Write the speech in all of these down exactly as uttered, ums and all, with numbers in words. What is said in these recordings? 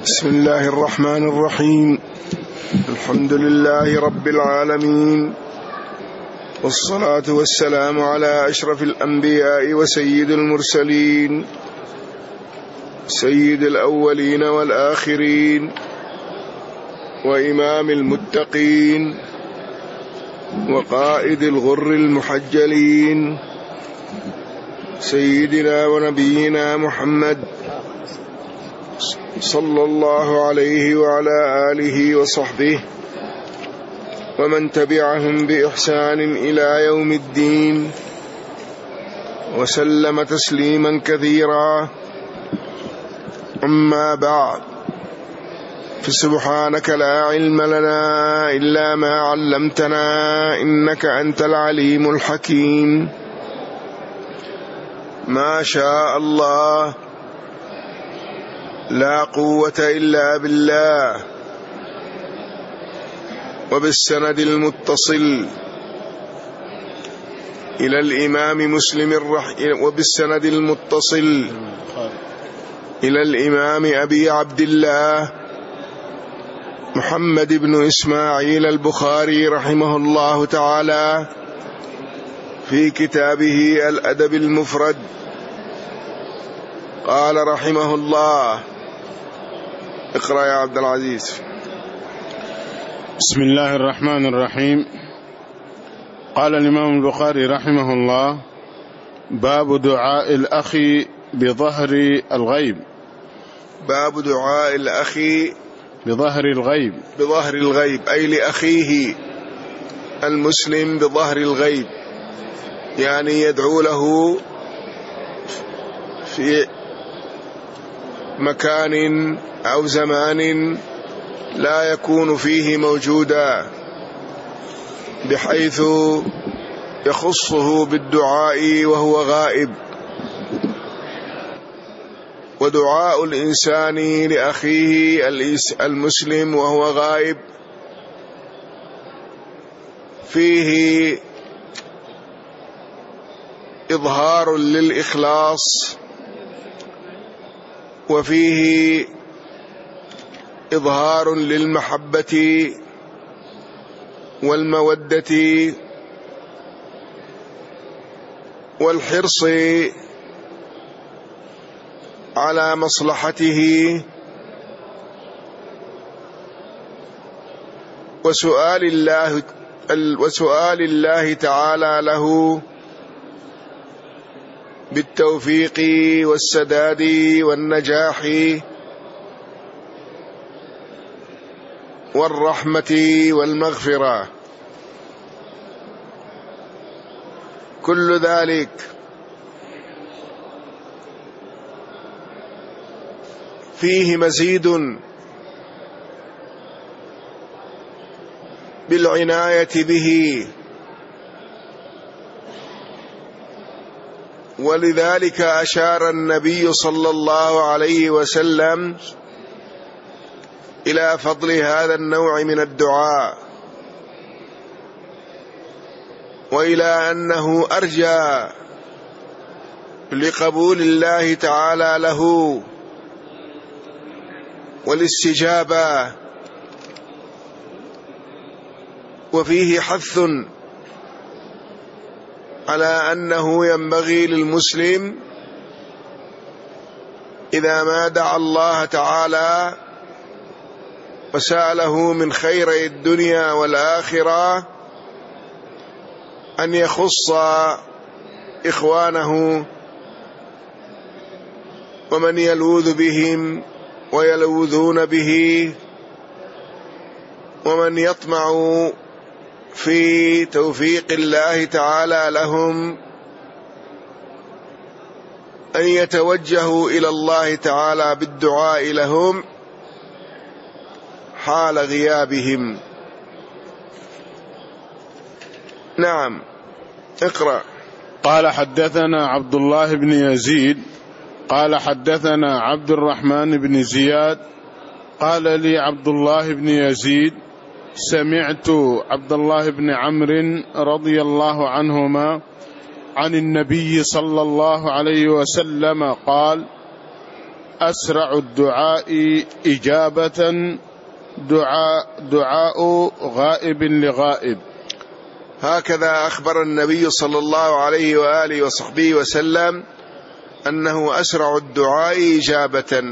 بسم الله الرحمن الرحيم. الحمد لله رب العالمين، والصلاة والسلام على أشرف الأنبياء وسيد المرسلين، سيد الأولين والآخرين، وإمام المتقين، وقائد الغر المحجلين، سيدنا ونبينا محمد صلى الله عليه وعلى آله وصحبه ومن تبعهم بإحسان إلى يوم الدين، وسلم تسليما كثيرا. أما بعد، فسبحانك لا علم لنا إلا ما علمتنا إنك أنت العليم الحكيم. ما شاء الله لا قوة إلا بالله. وبالسند المتصل إلى الإمام مسلم الرح... وبالسند المتصل إلى الإمام أبي عبد الله محمد بن إسماعيل البخاري رحمه الله تعالى في كتابه الأدب المفرد، قال رحمه الله. اقرأ يا عبد العزيز. بسم الله الرحمن الرحيم. قال الإمام البخاري رحمه الله: باب دعاء الأخ بظهر الغيب. باب دعاء الأخ بظهر الغيب بظهر الغيب أي لأخيه المسلم بظهر الغيب، يعني يدعو له في مكان أو زمان لا يكون فيه موجودا، بحيث يخصه بالدعاء وهو غائب. ودعاء الإنسان لأخيه المسلم وهو غائب فيه إظهار للإخلاص، وفيه إظهار للمحبة والمودة والحرص على مصلحته، وسؤال الله وسؤال الله تعالى له بالتوفيق والسداد والنجاح والرحمة والمغفرة. كل ذلك فيه مزيد بالعناية به، ولذلك أشار النبي صلى الله عليه وسلم إلى فضل هذا النوع من الدعاء، وإلى أنه أرجى لقبول الله تعالى له والاستجابة. وفيه حث على أنه ينبغي للمسلم إذا ما دعا الله تعالى وسأله من خير الدنيا والآخرة أن يخص إخوانه ومن يلوذ بهم ويلوذون به، ومن يطمع في توفيق الله تعالى لهم، أن يتوجهوا إلى الله تعالى بالدعاء لهم حال غيابهم. نعم، اقرأ. قال: حدثنا عبد الله بن يزيد قال حدثنا عبد الرحمن بن زياد قال لي عبد الله بن يزيد: سمعت عبد الله بن عمرو رضي الله عنهما عن النبي صلى الله عليه وسلم قال: أسرع الدعاء إجابة دعاء, دعاء غائب لغائب. هكذا أخبر النبي صلى الله عليه وآله وصحبه وسلم أنه أسرع الدعاء إجابة،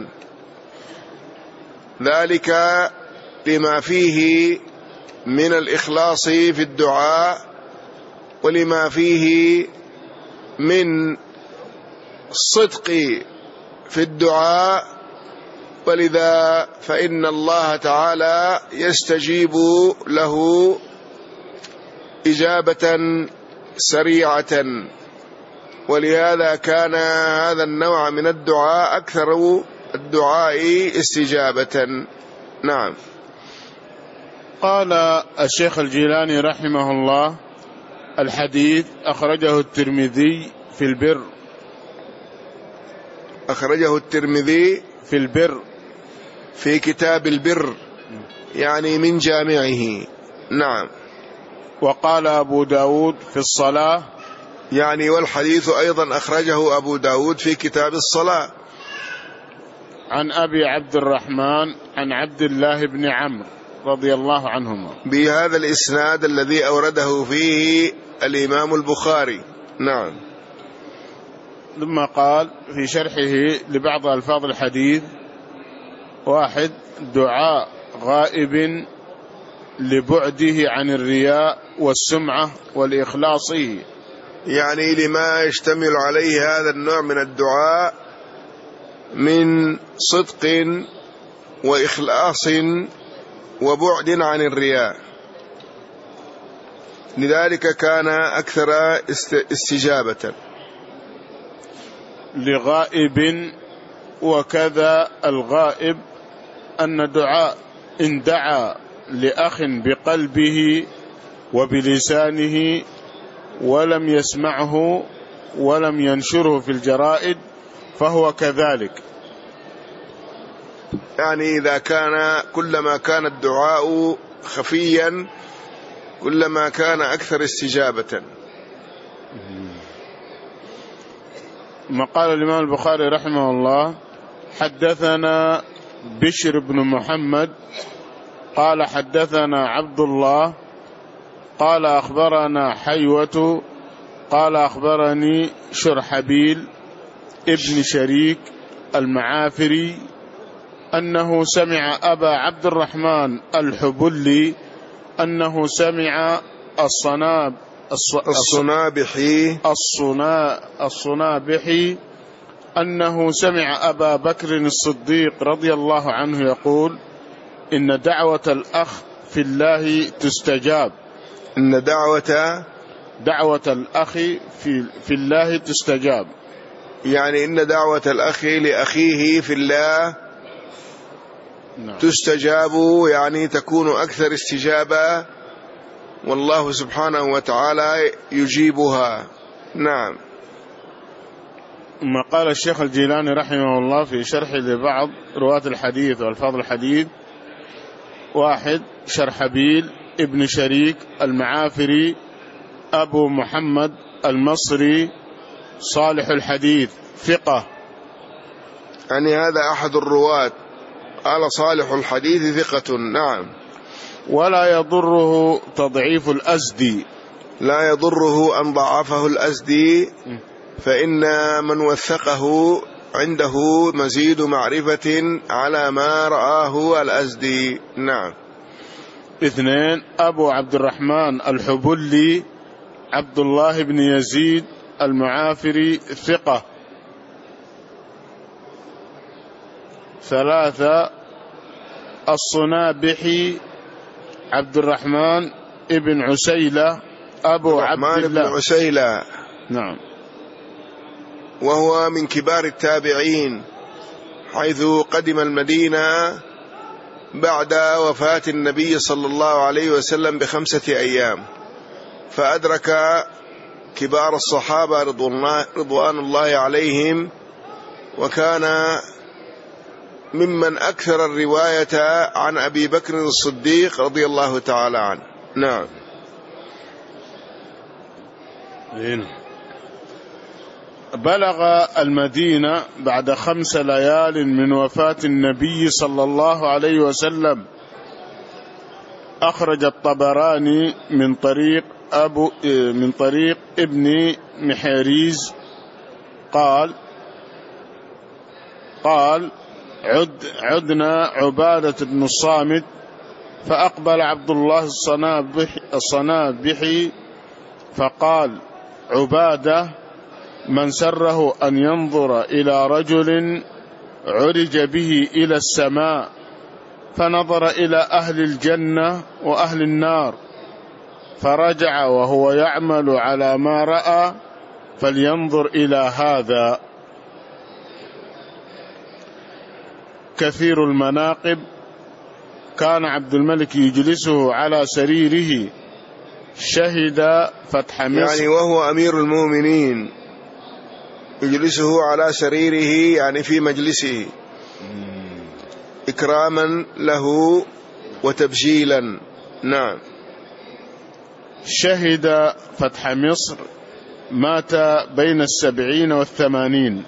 ذلك لما فيه من الإخلاص في الدعاء ولما فيه من الصدق في الدعاء، ولذا فإن الله تعالى يستجيب له إجابة سريعة، ولهذا كان هذا النوع من الدعاء أكثر الدعاء استجابة. نعم. قال الشيخ الجيلاني رحمه الله: الحديث أخرجه الترمذي في البر. أخرجه الترمذي في البر في كتاب البر، يعني من جامعه. نعم. وقال أبو داود في الصلاة، يعني والحديث أيضا أخرجه أبو داود في كتاب الصلاة. عن أبي عبد الرحمن عن عبد الله بن عمرو رضي الله عنهما بهذا الإسناد الذي أورده فيه الإمام البخاري. نعم. ثم قال في شرحه لبعض ألفاظ الحديث: واحد، دعاء غائب لبعده عن الرياء والسمعة والإخلاص، يعني لما يشتمل عليه هذا النوع من الدعاء من صدق وإخلاص وبعد عن الرياء، لذلك كان أكثر استجابة. لغائب، وكذا الغائب أن دعاء إن دعا لأخ بقلبه وبلسانه ولم يسمعه ولم ينشره في الجرائد فهو كذلك. يعني إذا كان كلما كان الدعاء خفيا كلما كان أكثر استجابة. ما قال الإمام البخاري رحمه الله: حدثنا بشر بن محمد قال حدثنا عبد الله قال أخبرنا حيوة قال أخبرني شرحبيل ابن شريك المعافري أنه سمع أبا عبد الرحمن الحبلي أنه سمع الصناب الصنابحي الصنا الصنابحي أنه سمع أبا بكر الصديق رضي الله عنه يقول: إن دعوة الأخ في الله تستجاب. إن دعوة دعوة الأخ في في الله تستجاب، يعني إن دعوة الأخ لأخيه في الله نعم. تستجاب، يعني تكون أكثر استجابة، والله سبحانه وتعالى يجيبها. نعم. ما قال الشيخ الجيلاني رحمه الله في شرح لبعض رواة الحديث والفاظ الحديث: واحد، شرحبيل ابن شريك المعافري أبو محمد المصري صالح الحديث ثقة. يعني هذا أحد الرواة، قال صالح الحديث ثقة. نعم. ولا يضره تضعيف الأزدي، لا يضره أن ضعفه الأزدي، فإن من وثقه عنده مزيد معرفة على ما رآه الأزدي. نعم. اثنين، أبو عبد الرحمن الحبلي عبد الله بن يزيد المعافري ثقة. ثلاثة، الصنابحي عبد الرحمن ابن عسيلة أبو عبد الله بن عسيلة، نعم، وهو من كبار التابعين، حيث قدم المدينة بعد وفاة النبي صلى الله عليه وسلم بخمسة أيام، فأدرك كبار الصحابة رضوان الله عليهم، وكان ممن أكثر الرواية عن أبي بكر الصديق رضي الله تعالى عنه. نعم. بلغ المدينة بعد خمس ليال من وفاة النبي صلى الله عليه وسلم. أخرج الطبراني من طريق أبو من طريق ابن محيريز قال قال عد عدنا عبادة بن الصامت، فأقبل عبد الله الصنابحي فقال: عبادة، من سره أن ينظر إلى رجل عرج به إلى السماء فنظر إلى أهل الجنة وأهل النار فرجع وهو يعمل على ما رأى فلينظر إلى هذا. كثير المناقب. كان عبد الملك يجلسه على سريره، شهد فتح مصر، يعني وهو أمير المؤمنين يجلسه على سريره، يعني في مجلسه، إكراما له وتبجيلا. نعم. شهد فتح مصر، مات بين السبعين والثمانين.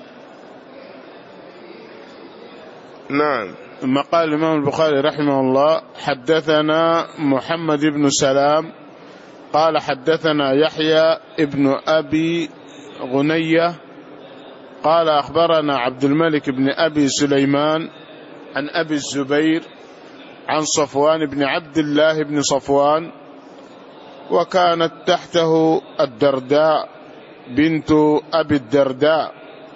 نعم. ثم قال الإمام البخاري رحمه الله: حدثنا محمد بن سلام قال حدثنا يحيى ابن أبي غنية قال أخبرنا عبد الملك بن أبي سليمان عن أبي الزبير عن صفوان بن عبد الله بن صفوان، وكانت تحته الدرداء بنت أبي الدرداء.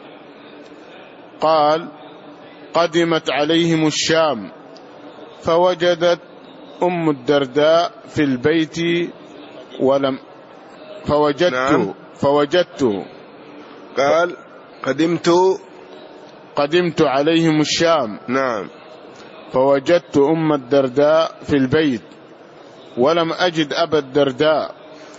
قال: قدمت عليهم الشام فوجدت أم الدرداء في البيت ولم فوجدت نعم. فوجدت قال: قدمت قدمت عليهم الشام. نعم. فوجدت أم الدرداء في البيت ولم أجد أبا الدرداء.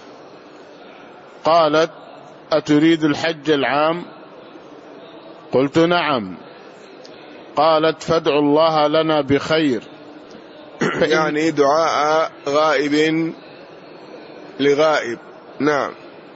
قالت: أتريد الحج العام؟ قلت: نعم. قالت: فادعوا الله لنا بخير. يعني دعاء غائب لغائب. نعم.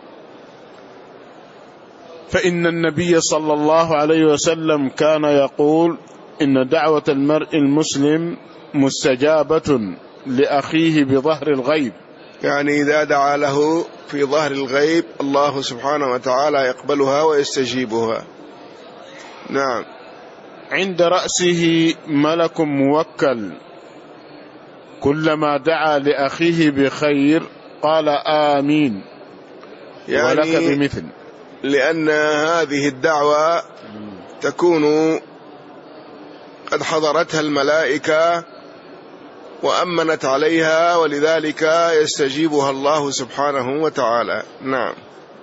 فإن النبي صلى الله عليه وسلم كان يقول: إن دعوة المرء المسلم مستجابة لأخيه بظهر الغيب. يعني إذا دعا له في ظهر الغيب الله سبحانه وتعالى يقبلها ويستجيبها. نعم. عند رأسه ملك موكل، كلما دعا لأخيه بخير قال آمين، يعني ولك بمثل. لأن هذه الدعوة تكون قد حضرتها الملائكة وأمنت عليها، ولذلك يستجيبها الله سبحانه وتعالى. نعم.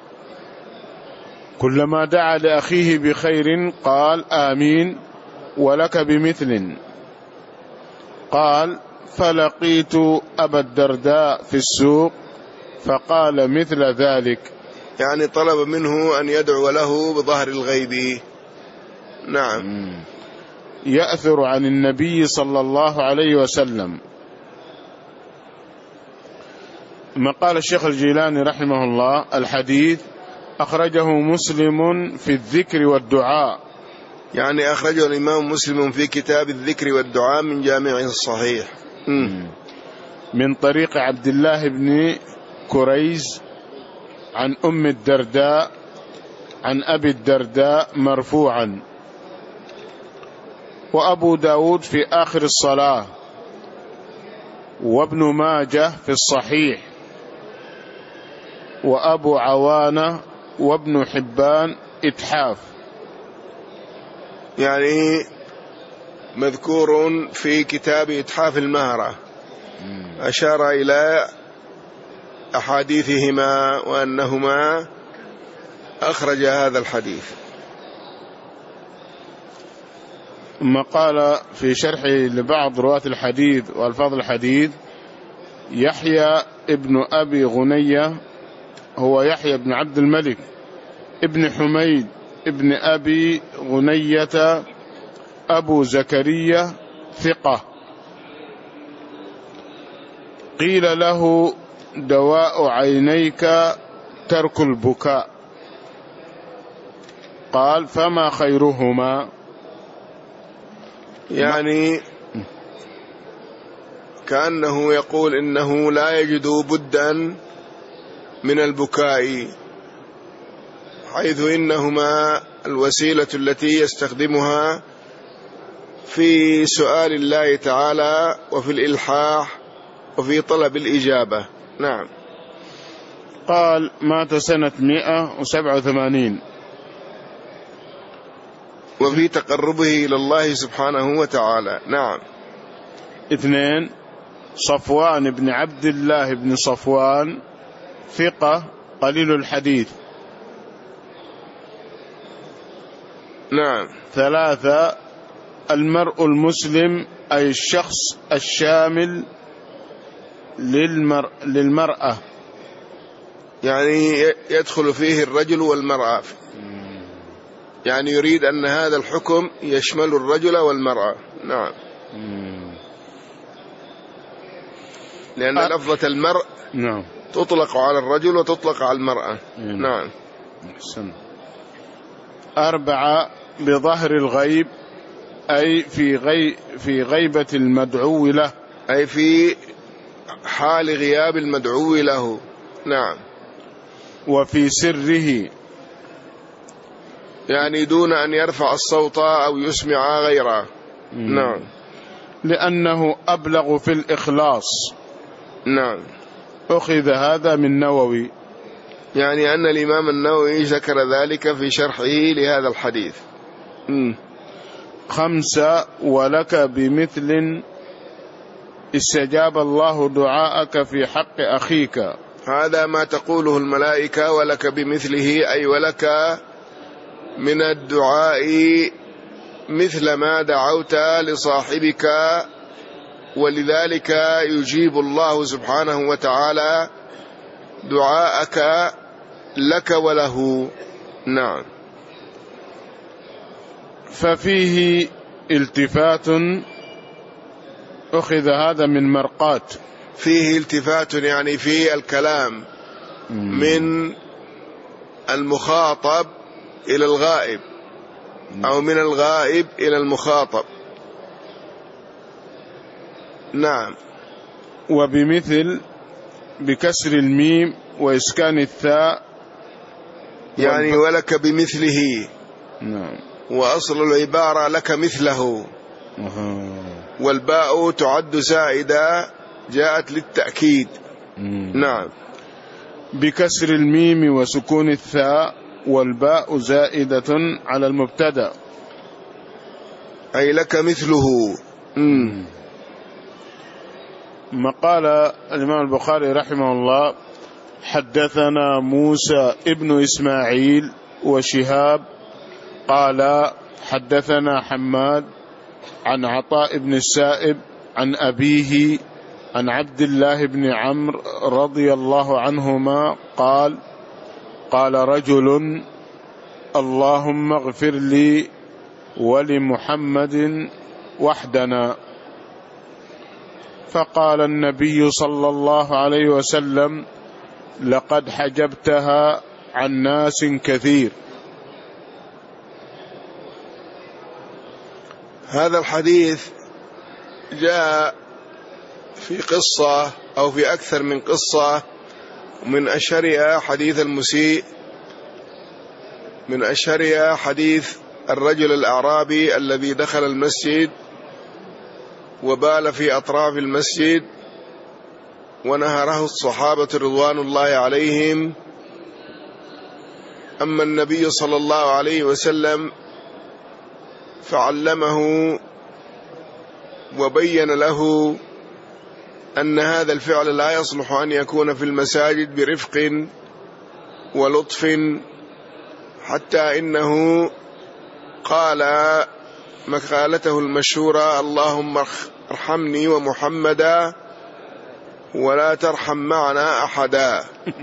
كلما دعا لأخيه بخير قال آمين ولك بمثل. قال: فلقيت أبا الدرداء في السوق فقال مثل ذلك، يعني طلب منه أن يدعو له بظهر الغيب. نعم. يأثر عن النبي صلى الله عليه وسلم. ما قال الشيخ الجيلاني رحمه الله: الحديث أخرجه مسلم في الذكر والدعاء، يعني أخرجه الإمام مسلم في كتاب الذكر والدعاء من جامعه الصحيح من طريق عبد الله بن كريز عن أم الدرداء عن أبي الدرداء مرفوعا. وأبو داود في آخر الصلاة، وابن ماجه في الصحيح، وأبو عوانة وابن حبان إتحاف. يعني مذكور في كتاب إتحاف المهرة، أشار إلى أحاديثهما وأنهما أخرج هذا الحديث. ثم قال في شرح لبعض رواة الحديث وألفاظ الحديث: يحيى ابن أبي غنية هو يحيى بن عبد الملك ابن حميد ابن أبي غنية أبو زكريا ثقة. قيل له: دواء عينيك ترك البكاء. قال فما خيرهما؟ يعني كأنه يقول إنه لا يجد بدا من البكاء، حيث إنهما الوسيلة التي يستخدمها في سؤال الله تعالى وفي الإلحاح وفي طلب الإجابة. نعم. قال مات سنة مئة وسبعة وثمانين. وفي تقربه إلى الله سبحانه وتعالى. نعم. اثنين، صفوان بن عبد الله بن صفوان، ثقة قليل الحديث. نعم. ثلاثة، المرء المسلم أي الشخص الشامل للمر... للمرأة، يعني يدخل فيه الرجل والمرأة، يعني يريد أن هذا الحكم يشمل الرجل والمرأة. نعم. لأن أ... لفظة المرء نعم تطلق على الرجل وتطلق على المرأة. نعم. نعم. أحسن. أربعة، بظهر الغيب أي في غي... في غيبة المدعو له، أي في حال غياب المدعو له. نعم. وفي سره، يعني دون أن يرفع الصوت أو يسمع غيره. نعم. لأنه أبلغ في الإخلاص. نعم. أخذ هذا من نووي، يعني أن الإمام النووي ذكر ذلك في شرحه لهذا الحديث. م. خمسة، ولك بمثل استجاب الله دعاءك في حق أخيك. هذا ما تقوله الملائكة، ولك بمثله أي ولك من الدعاء مثل ما دعوت لصاحبك، ولذلك يجيب الله سبحانه وتعالى دعاءك لك وله. نعم. ففيه التفات، أخذ هذا من مرقات. فيه التفات يعني في الكلام من المخاطب إلى الغائب أو من الغائب إلى المخاطب. نعم. وبمثل بكسر الميم وإسكان الثاء، يعني ولك بمثله. نعم. وأصل العبارة لك مثله. أه. والباء تعد زائدة جاءت للتأكيد. مم. نعم. بكسر الميم وسكون الثاء، والباء زائدة على المبتدأ، أي لك مثله. مم. ما قال الإمام البخاري رحمه الله: حدثنا موسى ابن إسماعيل وشهاب قال حدثنا حماد عن عطاء بن السائب عن أبيه عن عبد الله بن عمرو رضي الله عنهما قال: قال رجل: اللهم اغفر لي ولمحمد وحدنا. فقال النبي صلى الله عليه وسلم: لقد حجبتها عن ناس كثير. هذا الحديث جاء في قصة أو في أكثر من قصة، من أشهرها حديث المسيء، من أشهرها حديث الرجل الأعرابي الذي دخل المسجد وبال في أطراف المسجد ونهره الصحابة رضوان الله عليهم. أما النبي صلى الله عليه وسلم فعلمه وبين له أن هذا الفعل لا يصلح أن يكون في المساجد برفق ولطف، حتى إنه قال مقالته المشهورة: اللهم ارحمني ومحمدا ولا ترحم معنا أحدا،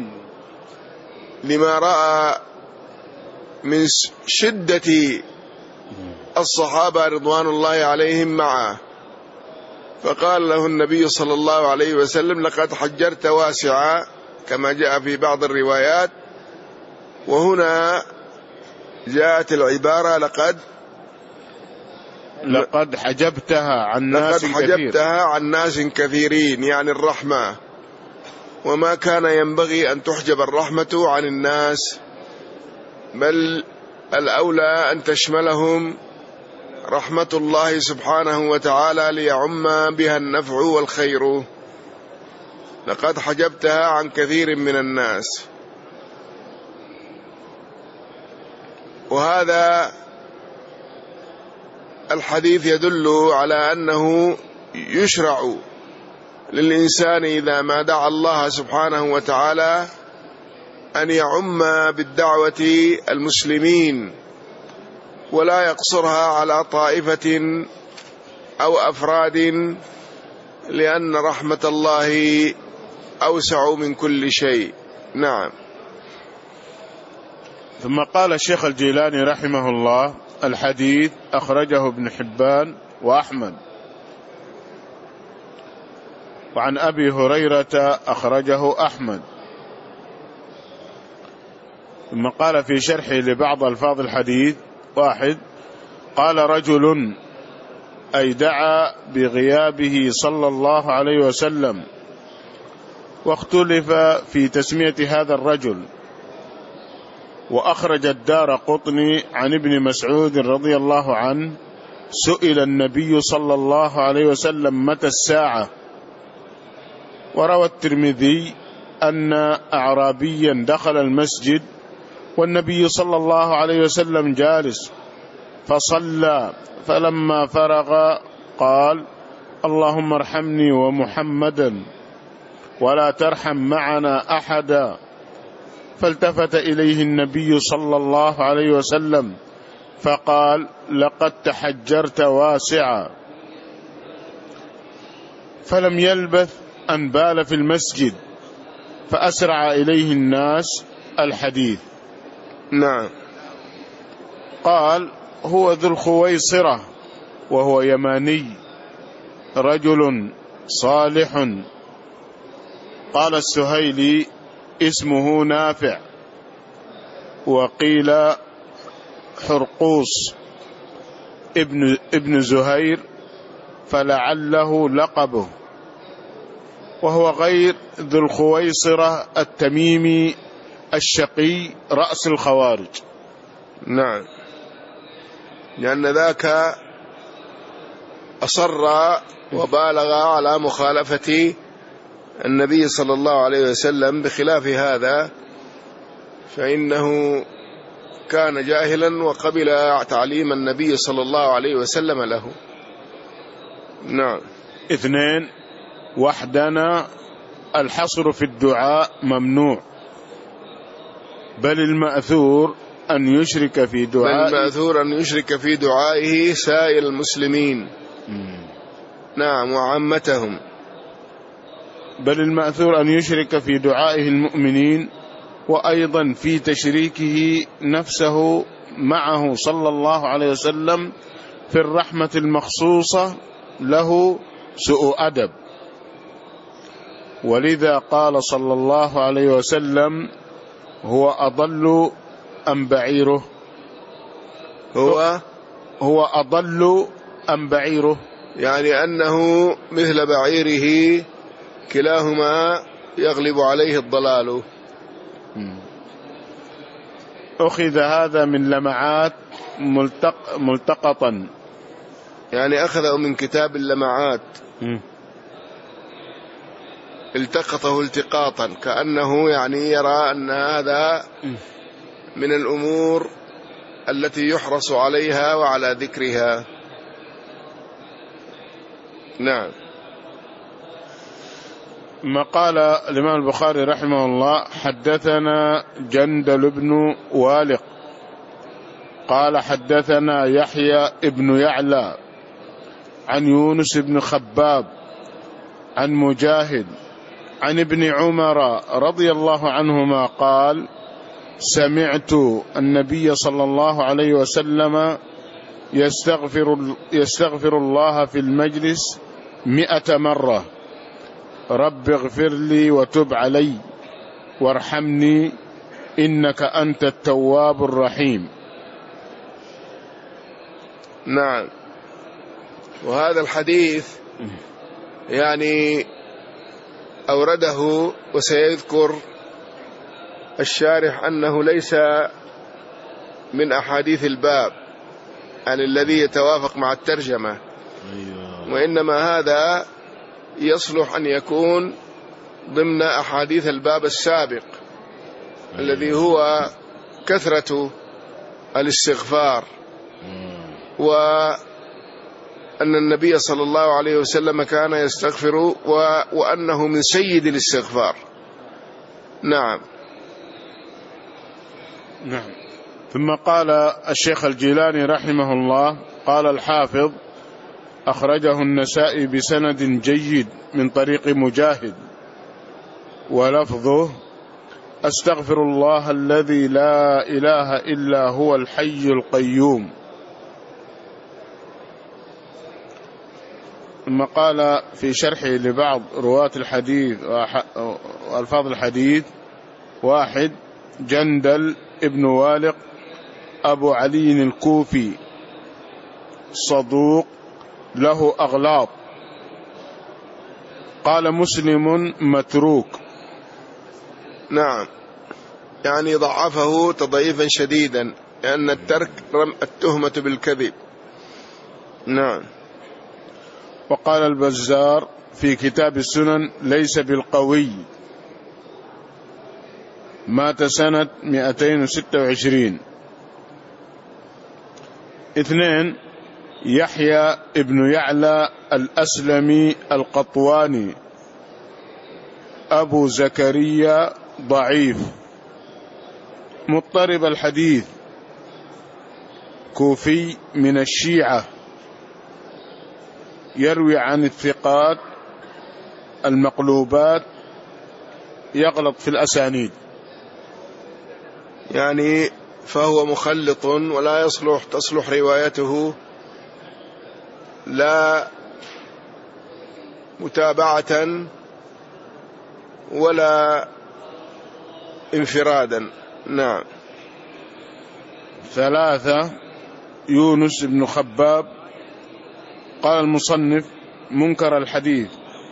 لما رأى من شدة الصحابة رضوان الله عليهم معه. فقال له النبي صلى الله عليه وسلم: لقد حجرت واسعا، كما جاء في بعض الروايات. وهنا جاءت العبارة لقد لقد حجبتها عن ناس لقد كثير. حجبتها عن ناس كثيرين، يعني الرحمة، وما كان ينبغي أن تحجب الرحمة عن الناس، بل الأولى أن تشملهم رحمة الله سبحانه وتعالى ليعم بها النفع والخير. لقد حجبتها عن كثير من الناس. وهذا الحديث يدل على أنه يشرع للإنسان إذا ما دعا الله سبحانه وتعالى أن يعم بالدعوة المسلمين، ولا يقصرها على طائفة أو أفراد، لأن رحمة الله أوسع من كل شيء. نعم. ثم قال الشيخ الجيلاني رحمه الله: الحديث أخرجه ابن حبان وأحمد. وعن أبي هريرة أخرجه أحمد. ثم قال في شرحه لبعض ألفاظ الحديث: واحد، قال رجل، أي دعا بغيابه صلى الله عليه وسلم، واختلف في تسمية هذا الرجل. وأخرج الدارقطني عن ابن مسعود رضي الله عنه: سئل النبي صلى الله عليه وسلم متى الساعة. وروى الترمذي أن أعرابيا دخل المسجد والنبي صلى الله عليه وسلم جالس فصلى، فلما فرغ قال: اللهم ارحمني ومحمدا ولا ترحم معنا أحدا. فالتفت إليه النبي صلى الله عليه وسلم فقال: لقد تحجرت واسعا. فلم يلبث أن بال في المسجد، فأسرع إليه الناس. الحديث. نعم. قال: هو ذو الخويصرة، وهو يماني، رجل صالح. قال السهيلي: اسمه نافع، وقيل حرقوس ابن, ابن زهير، فلعله لقبه. وهو غير ذو الخويصرة التميمي الشقي رأس الخوارج. نعم، لأن ذاك أصر وبالغ على مخالفة النبي صلى الله عليه وسلم، بخلاف هذا فإنه كان جاهلا وقبل تعليم النبي صلى الله عليه وسلم له. نعم. اثنين، وحدنا الحصر في الدعاء ممنوع، بل المأثور أن يشرك في دعائه بل المأثور أن يشرك في دعائه سائر المسلمين. مم. نعم، وعامتهم. بل المأثور أن يشرك في دعائه المؤمنين، وأيضا في تشريكه نفسه معه صلى الله عليه وسلم في الرحمة المخصوصة له سوء أدب. ولذا قال صلى الله عليه وسلم: هو أضل أم بعيره؟ هو هو أضل أم بعيره؟ يعني أنه مثل بعيره، كلاهما يغلب عليه الضلال. أخذ هذا من لمعات ملتق ملتقطا، يعني أخذه من كتاب اللمعات، م. التقطه التقاطا، كأنه يعني يرى أن هذا من الأمور التي يحرص عليها وعلى ذكرها. نعم. ما قال الإمام البخاري رحمه الله: حدثنا جندل بن والق قال حدثنا يحيى ابن يعلى عن يونس بن خباب عن مجاهد عن ابن عمر رضي الله عنهما قال: سمعت النبي صلى الله عليه وسلم يستغفر, يستغفر الله في المجلس مئة مرة: رب اغفر لي وتب علي وارحمني إنك أنت التواب الرحيم. نعم. وهذا الحديث يعني أورده وسيذكر الشارح أنه ليس من أحاديث الباب عن الذي يتوافق مع الترجمة، وإنما هذا يصلح أن يكون ضمن أحاديث الباب السابق الذي هو كثرة الاستغفار، وأن النبي صلى الله عليه وسلم كان يستغفر وأنه من سيد الاستغفار. نعم. نعم. ثم قال الشيخ الجيلاني رحمه الله، قال الحافظ: أخرجه النسائي بسند جيد من طريق مجاهد، ولفظه: أستغفر الله الذي لا إله إلا هو الحي القيوم. ثم قال في شرحه لبعض رواة الحديث وألفاظ الحديث: واحد، جندل ابن والق أبو علي الكوفي، صدوق له أغلاط. قال مسلم: متروك. نعم، يعني ضعفه تضعيفا شديدا، لأن الترك رم التهمة بالكذب. نعم. وقال البزار في كتاب السنن: ليس بالقوي، مات سنة مئتين وستة وعشرين. اثنين، يحيى ابن يعلى الأسلمي القطواني أبو زكريا، ضعيف مضطرب الحديث، كوفي من الشيعة، يروي عن الثقات المقلوبات، يغلط في الأسانيد، يعني فهو مخلط ولا يصلح تصلح روايته لا متابعة ولا انفرادا. نعم. ثلاثة، يونس بن خباب. قال المصنف: منكر الحديث،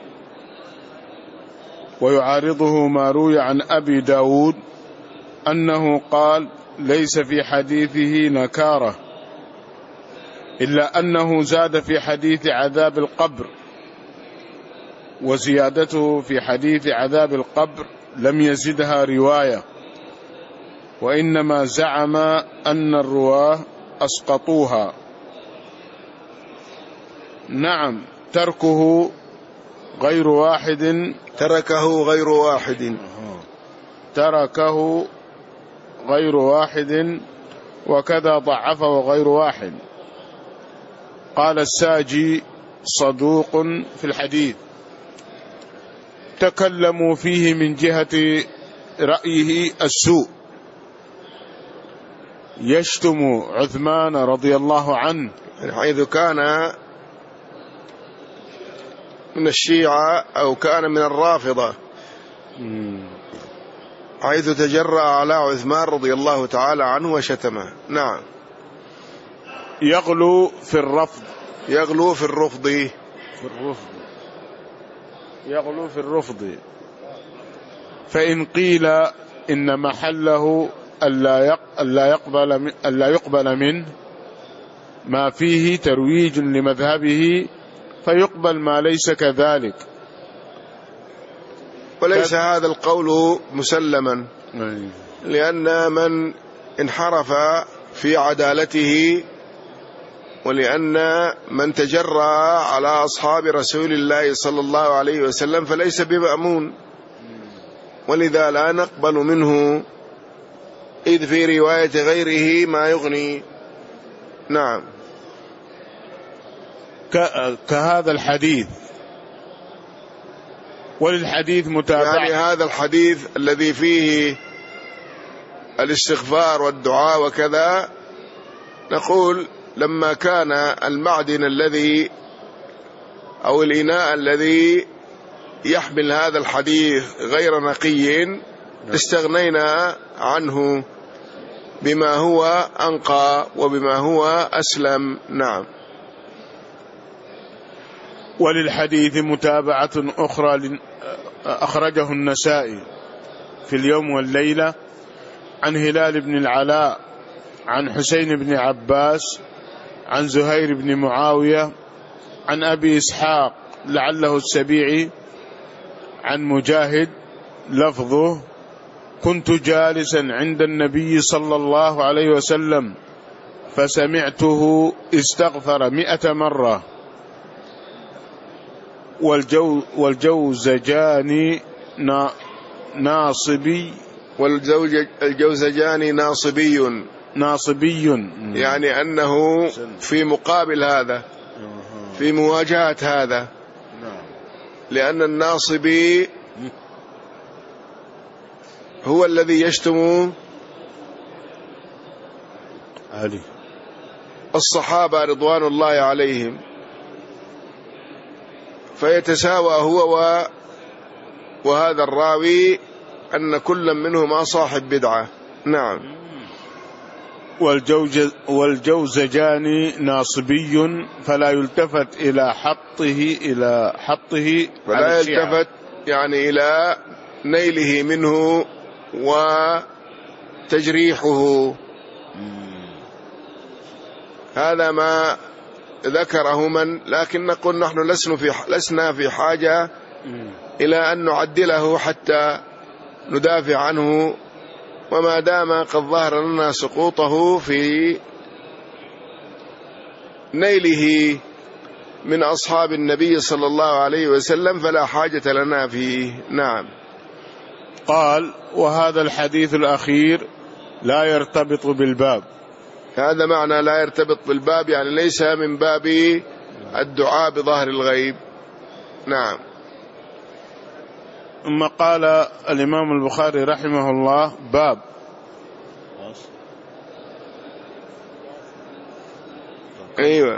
ويعارضه ما روي عن أبي داود أنه قال: ليس في حديثه نكارة، إلا أنه زاد في حديث عذاب القبر، وزيادته في حديث عذاب القبر لم يزدها رواية، وإنما زعم أن الرواه أسقطوها. نعم. تركه غير واحد تركه غير واحد تركه غير واحد وكذا ضعفه غير واحد. قال الساجي: صدوق في الحديث، تكلموا فيه من جهة رأيه السوء، يشتم عثمان رضي الله عنه، حيث كان من الشيعة أو كان من الرافضة، حيث تجرأ على عثمان رضي الله تعالى عنه وشتمه. نعم. يغلو في الرفض يغلو في الرفض في الرفض يغلو في الرفض فإن قيل إن محله ألا يقبل ألا يقبل منه ما فيه ترويج لمذهبه، فيقبل ما ليس كذلك. وليس هذا القول مسلما، لأن من انحرف في عدالته، ولأن من تجرأ على أصحاب رسول الله صلى الله عليه وسلم فليس بمأمون، ولذا لا نقبل منه، إذ في رواية غيره ما يغني. نعم. كهذا الحديث، وللحديث متابعة، يعني هذا الحديث الذي فيه الاستغفار والدعاء وكذا، نقول لما كان المعدن الذي أو الإناء الذي يحمل هذا الحديث غير نقي استغنينا عنه بما هو أنقى وبما هو أسلم. نعم. وللحديث متابعة أخرى أخرجه النسائي في اليوم والليلة عن هلال بن العلاء عن حسين بن عباس عن زهير بن معاوية عن أبي إسحاق لعله السبيعي عن مجاهد لفظه: كنت جالسا عند النبي صلى الله عليه وسلم فسمعته استغفر مئة مرة والجو والجوزجاني ناصبي والجوزجاني ناصبي ناصبي يعني أنه في مقابل هذا، في مواجهة هذا، لأن الناصبي هو الذي يشتم علي الصحابة رضوان الله عليهم، فيتساوى هو و وهذا الراوي أن كل منهما صاحب بدعة. نعم. والجوز والجوزجاني ناصبي فلا يلتفت إلى حطه إلى حطه فلا يلتفت يعني إلى نيله منه وتجريحه. هذا ما ذكره من، لكن نقول نحن لسنا في لسنا في حاجة إلى أن نعدله حتى ندافع عنه، وما دام قد ظهر لنا سقوطه في نيله من أصحاب النبي صلى الله عليه وسلم فلا حاجة لنا فيه. نعم. قال: وهذا الحديث الأخير لا يرتبط بالباب. هذا معنى لا يرتبط بالباب، يعني ليس من باب الدعاء بظهر الغيب. نعم. ثم قال الإمام البخاري رحمه الله: باب أيوة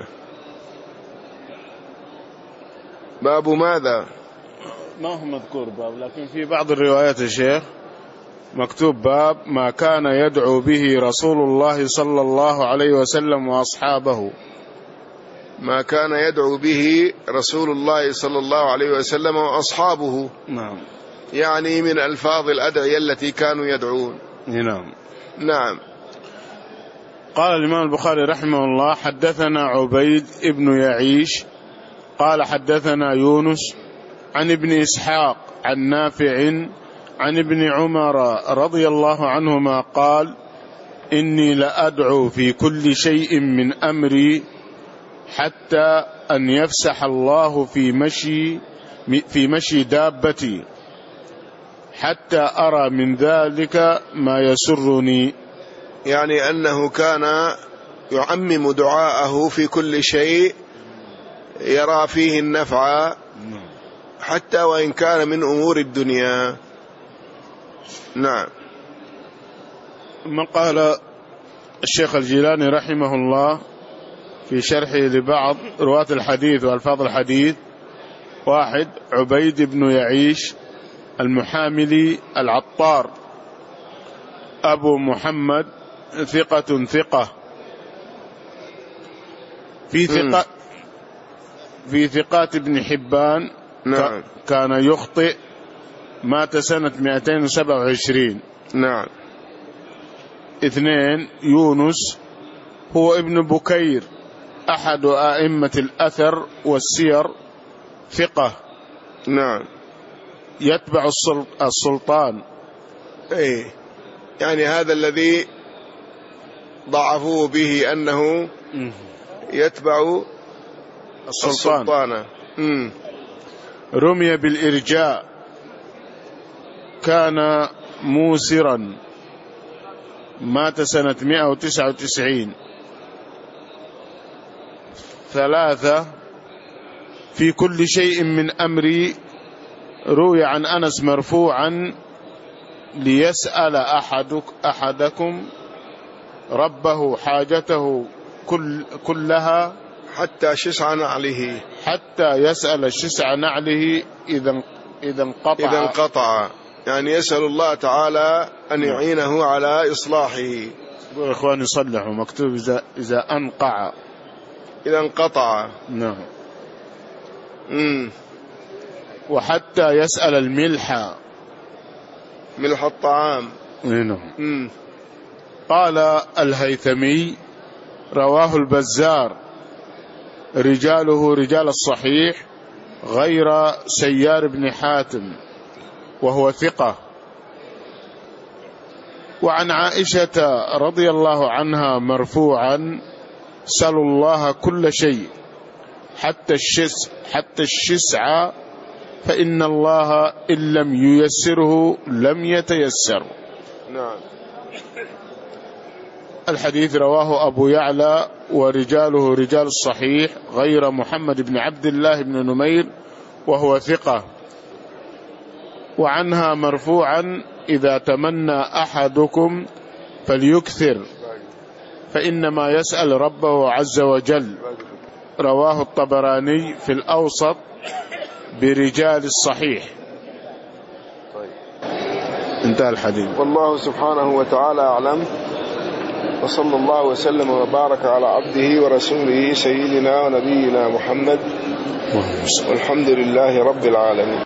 باب ماذا؟ ما هو مذكور باب، لكن في بعض الروايات يا شيخ مكتوب: باب ما كان يدعو به رسول الله صلى الله عليه وسلم وأصحابه. ما كان يدعو به رسول الله صلى الله عليه وسلم وأصحابه. نعم. يعني من ألفاظ الأدعية التي كانوا يدعون. نعم. نعم. قال الإمام البخاري رحمه الله: حدثنا عبيد ابن يعيش قال حدثنا يونس عن ابن إسحاق عن نافع عن ابن عمر رضي الله عنهما قال: إني لأدعو في كل شيء من أمري حتى أن يفسح الله في مشي في مشي دابتي حتى أرى من ذلك ما يسرني. يعني أنه كان يعمم دعاءه في كل شيء يرى فيه النفع حتى وإن كان من أمور الدنيا. نعم. ثم قال الشيخ الجيلاني رحمه الله في شرحه لبعض رواة الحديث وألفاظ الحديث: واحد عبيد بن يعيش المحاملي العطار أبو محمد ثقة ثقة في ثقة في ثقات ابن حبان. نعم. كان يخطئ، مات سنة مئتين وسبعة وعشرين. نعم. اثنين يونس هو ابن بكير أحد أئمة الأثر والسير ثقة. نعم. يتبع السلطان. ايه يعني هذا الذي ضعفوه به أنه يتبع السلطان, السلطان. مم. رمي بالإرجاء، كان موسرا، مات سنة مئة وتسعة وتسعين. ثلاثة في كل شيء من أمري، روي عن أنس مرفوعا: ليسأل أحدك أحدكم ربه حاجته كل كلها حتى شسع نعله، حتى يسأل شسع نعله إذا إذا انقطع إذا انقطع، يعني يسأل الله تعالى أن يعينه على إصلاحه. إخواني صلحوا مكتوب إذا, إذا أنقع، إذا انقطع. نعم. مم. وحتى يسأل الملح، ملح الطعام. نعم. مم. قال الهيثمي رواه البزار رجاله رجال الصحيح غير سيار بن حاتم وهو ثقة. وعن عائشة رضي الله عنها مرفوعا: سلوا الله كل شيء حتى الشس حتى الشسع فإن الله إن لم ييسره لم يتيسر. نعم. الحديث رواه أبو يعلى ورجاله رجال الصحيح غير محمد بن عبد الله بن نمير وهو ثقة. وعنها مرفوعا: إذا تمنى أحدكم فليكثر فإنما يسأل ربه عز وجل. رواه الطبراني في الأوسط برجال الصحيح. انتهى الحديث. والله سبحانه وتعالى أعلم، وصلى الله وسلم وبارك على عبده ورسوله سيدنا ونبينا محمد، والحمد لله رب العالمين.